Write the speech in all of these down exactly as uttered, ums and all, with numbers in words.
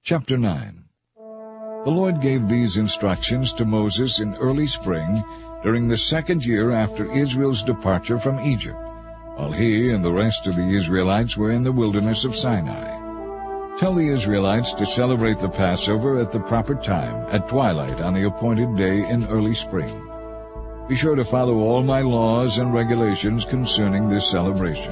Chapter nine. The Lord gave these instructions to Moses in early spring, during the second year after Israel's departure from Egypt, while he and the rest of the Israelites were in the wilderness of Sinai. Tell the Israelites to celebrate the Passover at the proper time, at twilight on the appointed day in early spring. Be sure to follow all my laws and regulations concerning this celebration.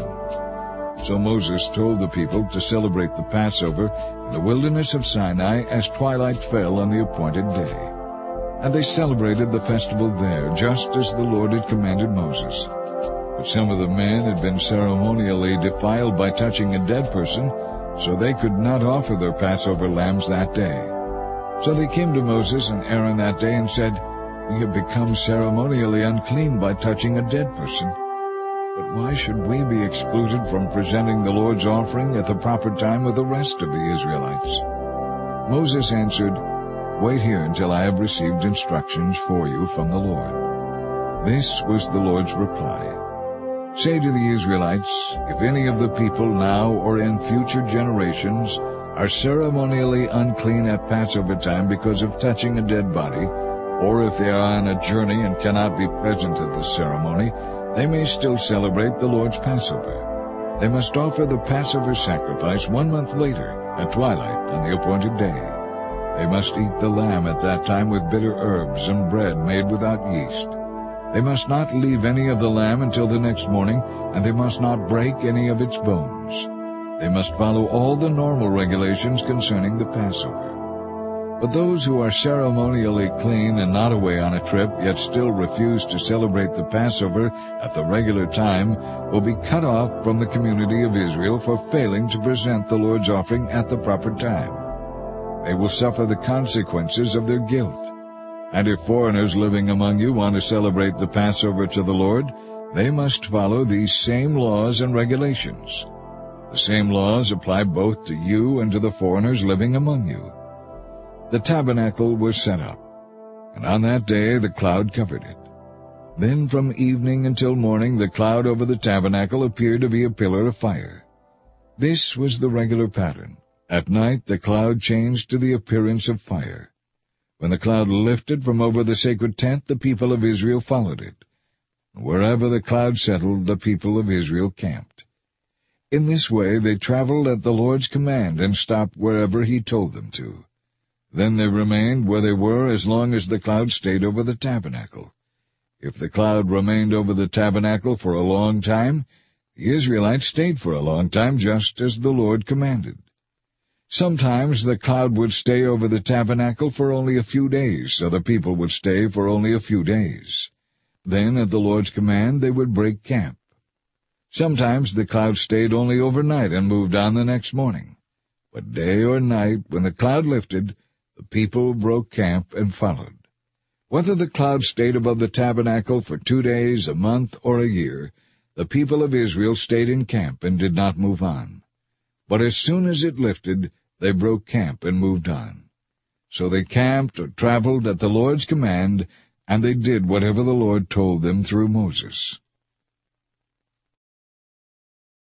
So Moses told the people to celebrate the Passover in the wilderness of Sinai as twilight fell on the appointed day. And they celebrated the festival there, just as the Lord had commanded Moses. But some of the men had been ceremonially defiled by touching a dead person, so they could not offer their Passover lambs that day. So they came to Moses and Aaron that day and said, "We have become ceremonially unclean by touching a dead person. But why should we be excluded from presenting the Lord's offering at the proper time with the rest of the Israelites?" Moses answered, "Wait here until I have received instructions for you from the Lord." This was the Lord's reply. "Say to the Israelites, if any of the people now or in future generations are ceremonially unclean at Passover time because of touching a dead body, or if they are on a journey and cannot be present at the ceremony, they may still celebrate the Lord's Passover. They must offer the Passover sacrifice one month later, at twilight on the appointed day. They must eat the lamb at that time with bitter herbs and bread made without yeast. They must not leave any of the lamb until the next morning, and they must not break any of its bones. They must follow all the normal regulations concerning the Passover. But those who are ceremonially clean and not away on a trip, yet still refuse to celebrate the Passover at the regular time, will be cut off from the community of Israel for failing to present the Lord's offering at the proper time. They will suffer the consequences of their guilt. And if foreigners living among you want to celebrate the Passover to the Lord, they must follow these same laws and regulations. The same laws apply both to you and to the foreigners living among you." The tabernacle was set up, and on that day the cloud covered it. Then from evening until morning the cloud over the tabernacle appeared to be a pillar of fire. This was the regular pattern. At night the cloud changed to the appearance of fire. When the cloud lifted from over the sacred tent, the people of Israel followed it. Wherever the cloud settled, the people of Israel camped. In this way they traveled at the Lord's command and stopped wherever he told them to. Then they remained where they were as long as the cloud stayed over the tabernacle. If the cloud remained over the tabernacle for a long time, the Israelites stayed for a long time, just as the Lord commanded. Sometimes the cloud would stay over the tabernacle for only a few days, so the people would stay for only a few days. Then, at the Lord's command, they would break camp. Sometimes the cloud stayed only overnight and moved on the next morning. But day or night, when the cloud lifted, the people broke camp and followed. Whether the cloud stayed above the tabernacle for two days, a month, or a year, the people of Israel stayed in camp and did not move on. But as soon as it lifted, they broke camp and moved on. So they camped or traveled at the Lord's command, and they did whatever the Lord told them through Moses.